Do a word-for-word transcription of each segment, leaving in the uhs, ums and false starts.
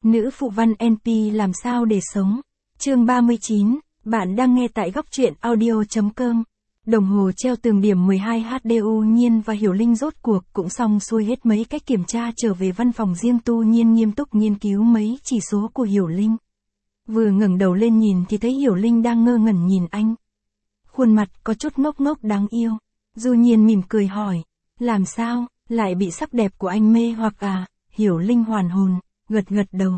Nữ phụ văn en pê làm sao để sống. Chương ba mươi chín, bạn đang nghe tại góc truyện audio chấm com. Đồng hồ treo tường điểm mười hai giờ U Nhiên và Hiểu Linh rốt cuộc cũng xong xuôi hết mấy cách kiểm tra, trở về văn phòng riêng Tu Nhiên nghiêm túc nghiên cứu mấy chỉ số của Hiểu Linh. Vừa ngẩng đầu lên nhìn thì thấy Hiểu Linh đang ngơ ngẩn nhìn anh. Khuôn mặt có chút ngốc ngốc đáng yêu. Du Nhiên mỉm cười hỏi, làm sao, lại bị sắc đẹp của anh mê hoặc à? Hiểu Linh hoàn hồn, gật gật đầu.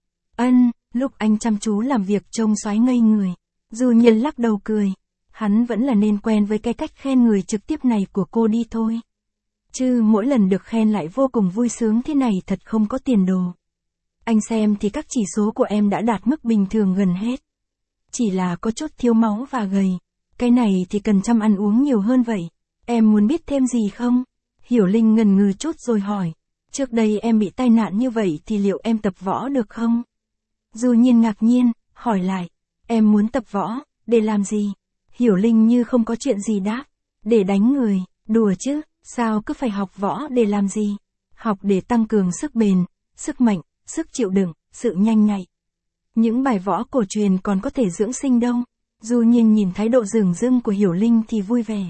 Ân, lúc anh chăm chú làm việc trông xoái ngây người. Du Nhiên lắc đầu cười. Hắn vẫn là nên quen với cái cách khen người trực tiếp này của cô đi thôi. Chứ mỗi lần được khen lại vô cùng vui sướng thế này thật không có tiền đồ. Anh xem thì các chỉ số của em đã đạt mức bình thường gần hết. Chỉ là có chút thiếu máu và gầy. Cái này thì cần chăm ăn uống nhiều hơn vậy. Em muốn biết thêm gì không? Hiểu Linh ngần ngừ chút rồi hỏi. Trước đây em bị tai nạn như vậy thì liệu em tập võ được không? Du Nhiên ngạc nhiên, hỏi lại. Em muốn tập võ, để làm gì? Hiểu Linh như không có chuyện gì đáp. Để đánh người, đùa chứ, sao cứ phải học võ để làm gì? Học để tăng cường sức bền, sức mạnh, sức chịu đựng, sự nhanh nhạy. Những bài võ cổ truyền còn có thể dưỡng sinh đâu. Du Nhiên nhìn thái độ dửng dưng của Hiểu Linh thì vui vẻ.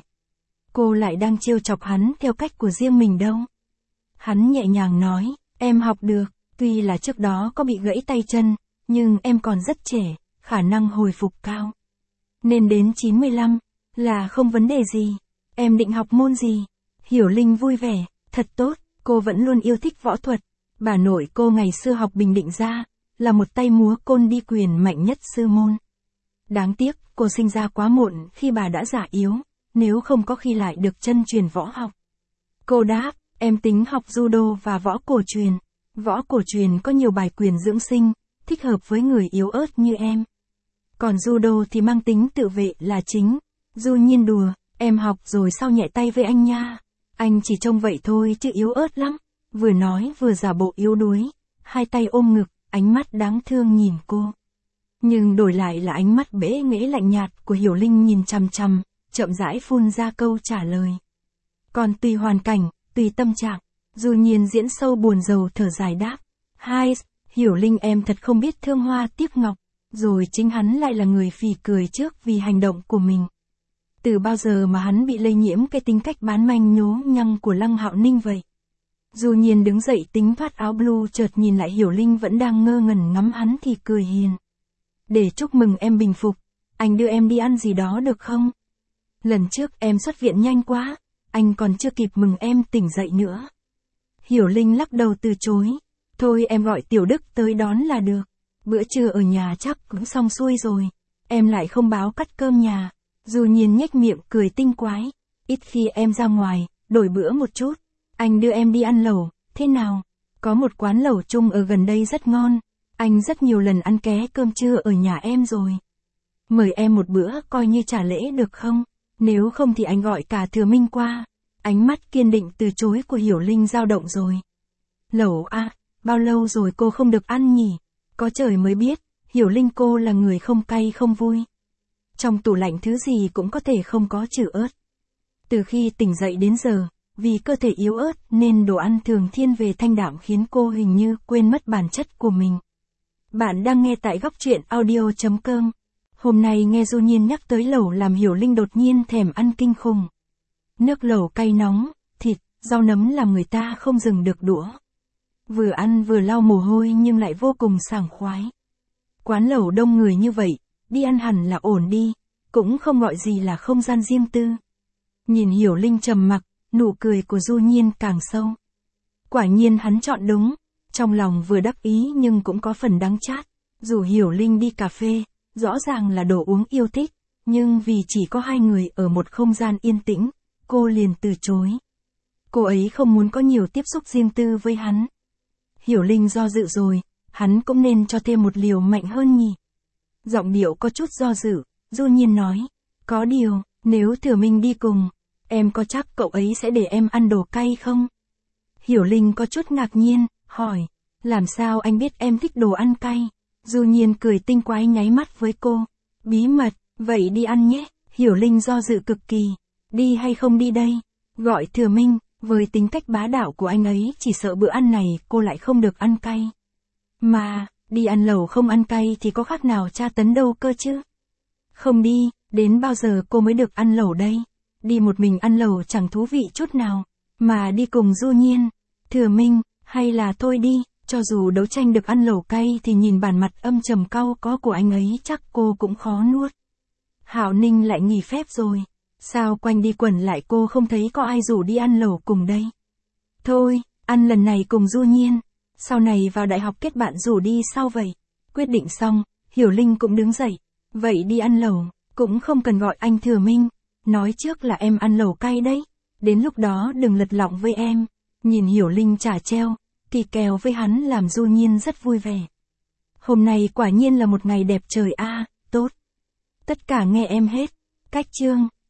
Cô lại đang trêu chọc hắn theo cách của riêng mình đâu. Hắn nhẹ nhàng nói, em học được, tuy là trước đó có bị gãy tay chân, nhưng em còn rất trẻ, khả năng hồi phục cao. Nên đến chín mươi lăm, là không vấn đề gì. Em định học môn gì? Hiểu Linh vui vẻ, thật tốt, cô vẫn luôn yêu thích võ thuật. Bà nội cô ngày xưa học Bình Định ra, là một tay múa côn đi quyền mạnh nhất sư môn. Đáng tiếc, cô sinh ra quá muộn khi bà đã già yếu, nếu không có khi lại được chân truyền võ học. Cô đáp, em tính học judo và võ cổ truyền. Võ cổ truyền có nhiều bài quyền dưỡng sinh, thích hợp với người yếu ớt như em. Còn judo thì mang tính tự vệ là chính. Du Nhiên đùa, em học rồi sau nhẹ tay với anh nha. Anh chỉ trông vậy thôi chứ yếu ớt lắm. Vừa nói vừa giả bộ yếu đuối, hai tay ôm ngực, ánh mắt đáng thương nhìn cô. Nhưng đổi lại là ánh mắt bẽ nghễ lạnh nhạt của Hiểu Linh nhìn chằm chằm, chậm rãi phun ra câu trả lời. Còn tùy hoàn cảnh, tùy tâm trạng, Du Nhiên diễn sâu buồn rầu thở dài đáp. Hai, Hiểu Linh em thật không biết thương hoa tiếc ngọc, rồi chính hắn lại là người phì cười trước vì hành động của mình. Từ bao giờ mà hắn bị lây nhiễm cái tính cách bán manh nhố nhăng của Lăng Hạo Ninh vậy? Du Nhiên đứng dậy tính thoát áo blue, chợt nhìn lại Hiểu Linh vẫn đang ngơ ngẩn ngắm hắn thì cười hiền. Để chúc mừng em bình phục, anh đưa em đi ăn gì đó được không? Lần trước em xuất viện nhanh quá, anh còn chưa kịp mừng em tỉnh dậy nữa. Hiểu Linh lắc đầu từ chối. Thôi em gọi Tiểu Đức tới đón là được. Bữa trưa ở nhà chắc cũng xong xuôi rồi. Em lại không báo cắt cơm nhà. Du Nhiên nhếch miệng cười tinh quái. Ít khi em ra ngoài, đổi bữa một chút. Anh đưa em đi ăn lẩu, thế nào? Có một quán lẩu chung ở gần đây rất ngon. Anh rất nhiều lần ăn ké cơm trưa ở nhà em rồi. Mời em một bữa coi như trả lễ được không? Nếu không thì anh gọi cả Thừa Minh qua. Ánh mắt kiên định từ chối của Hiểu Linh dao động rồi. Lẩu à, bao lâu rồi cô không được ăn nhỉ? Có trời mới biết, Hiểu Linh cô là người không cay không vui. Trong tủ lạnh thứ gì cũng có thể không có trừ ớt. Từ khi tỉnh dậy đến giờ, vì cơ thể yếu ớt nên đồ ăn thường thiên về thanh đạm khiến cô hình như quên mất bản chất của mình. Bạn đang nghe tại góc truyện audio chấm com. Hôm nay nghe Du Nhiên nhắc tới lẩu làm Hiểu Linh đột nhiên thèm ăn kinh khủng. Nước lẩu cay nóng, thịt, rau nấm làm người ta không dừng được đũa. Vừa ăn vừa lau mồ hôi nhưng lại vô cùng sảng khoái. Quán lẩu đông người như vậy, đi ăn hẳn là ổn đi, cũng không gọi gì là không gian riêng tư. Nhìn Hiểu Linh trầm mặc, nụ cười của Du Nhiên càng sâu. Quả nhiên hắn chọn đúng, trong lòng vừa đắc ý nhưng cũng có phần đắng chát. Dù Hiểu Linh đi cà phê, rõ ràng là đồ uống yêu thích, nhưng vì chỉ có hai người ở một không gian yên tĩnh, cô liền từ chối. Cô ấy không muốn có nhiều tiếp xúc riêng tư với hắn. Hiểu Linh do dự rồi, hắn cũng nên cho thêm một liều mạnh hơn nhỉ. Giọng điệu có chút do dự, Du Nhiên nói. Có điều, nếu Thừa Minh đi cùng, em có chắc cậu ấy sẽ để em ăn đồ cay không? Hiểu Linh có chút ngạc nhiên, hỏi. Làm sao anh biết em thích đồ ăn cay? Du Nhiên cười tinh quái nháy mắt với cô. Bí mật, vậy đi ăn nhé. Hiểu Linh do dự cực kỳ. Đi hay không đi đây? Gọi Thừa Minh, với tính cách bá đạo của anh ấy chỉ sợ bữa ăn này cô lại không được ăn cay. Mà, Đi ăn lẩu không ăn cay thì có khác nào tra tấn đâu cơ chứ. Không đi, đến bao giờ cô mới được ăn lẩu đây? Đi một mình ăn lẩu chẳng thú vị chút nào, mà đi cùng Du Nhiên, Thừa Minh, hay là thôi đi, cho dù đấu tranh được ăn lẩu cay thì nhìn bản mặt âm trầm cau có của anh ấy chắc cô cũng khó nuốt. Hạo Ninh lại nghỉ phép rồi, sao quanh đi quẩn lại cô không thấy có ai rủ đi ăn lẩu cùng đây? Thôi, ăn lần này cùng Du Nhiên, sau này vào đại học kết bạn rủ đi sau vậy. Quyết định xong, Hiểu Linh cũng đứng dậy, vậy đi ăn lẩu, cũng không cần gọi anh Thừa Minh, nói trước là em ăn lẩu cay đấy, đến lúc đó đừng lật lọng với em. Nhìn Hiểu Linh chả treo, thì kèo với hắn làm Du Nhiên rất vui vẻ. Hôm nay quả nhiên là một ngày đẹp trời a, à, tốt. Tất cả nghe em hết. Cách chương